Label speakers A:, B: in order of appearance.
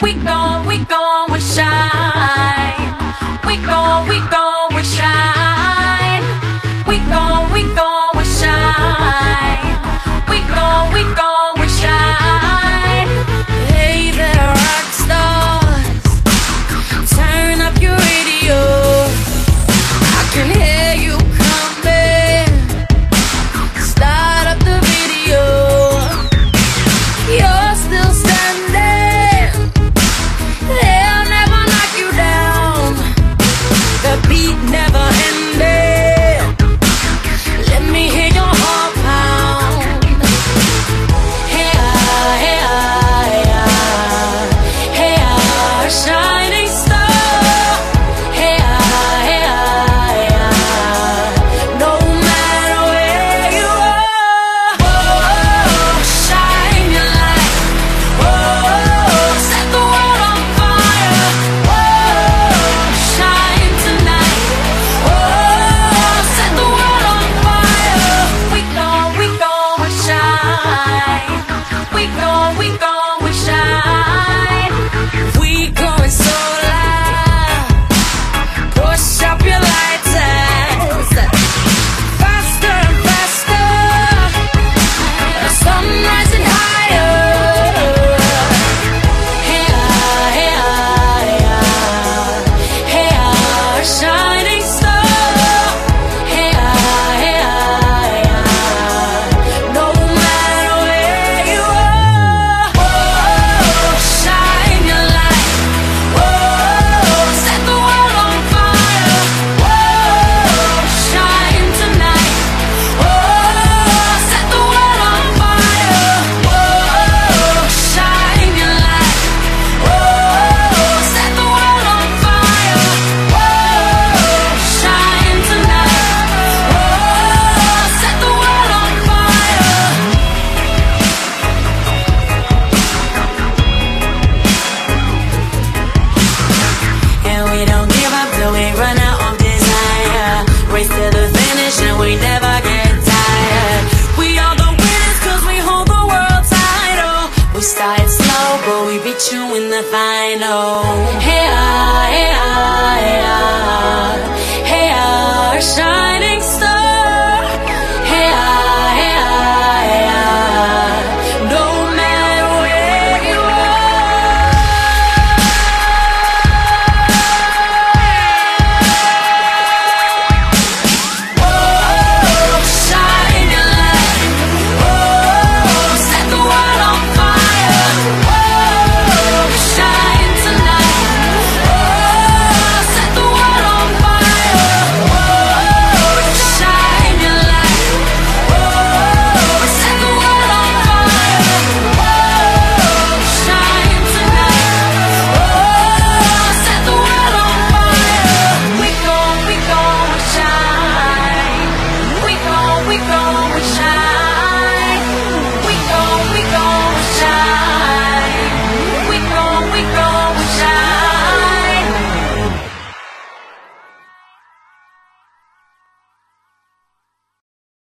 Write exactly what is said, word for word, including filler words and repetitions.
A: We gon', we gon' we shine. We gon', we gon' we shine. We gon', we gon' we shine. We gon', we gon' we shine. Hey there, rock stars, turn up your radio. I can hear you coming. Start up the video. You're still standing. They'll never knock you down. The beat never ending. Let me hear your heart pound. Hey ah, hey ah, hey ah, hey ah, shining star. Hey ah, hey ah, hey ah, no matter where you are. Whoa, shine your light. Whoa, set the world on fire. Whoa, shine tonight. Whoa, set the world on fire. We gon', we gon' we shine. We gon', we gon' we shine. We going so loud. Push up your lights faster and faster. The sun rising higher. Hey ah, hey ah, hey ah, hey ah, shining star. Hey ah, hey ah, hey ah, no matter where you are. Whoa, shine your light. Whoa, set the world on fire. Whoa, shine tonight. Whoa, set the world on fire. Whoa, shine your light. Whoa, set the world on fire. Whoa, shine tonight. Whoa, set the world on fire. And we don't give up till we run out of desire. Race to the finish and we never get tired. We are the winners cause we hold the world title. We started slow but we beat you in the final. Hey ah, hey ah, hey ah, hey ah, shine.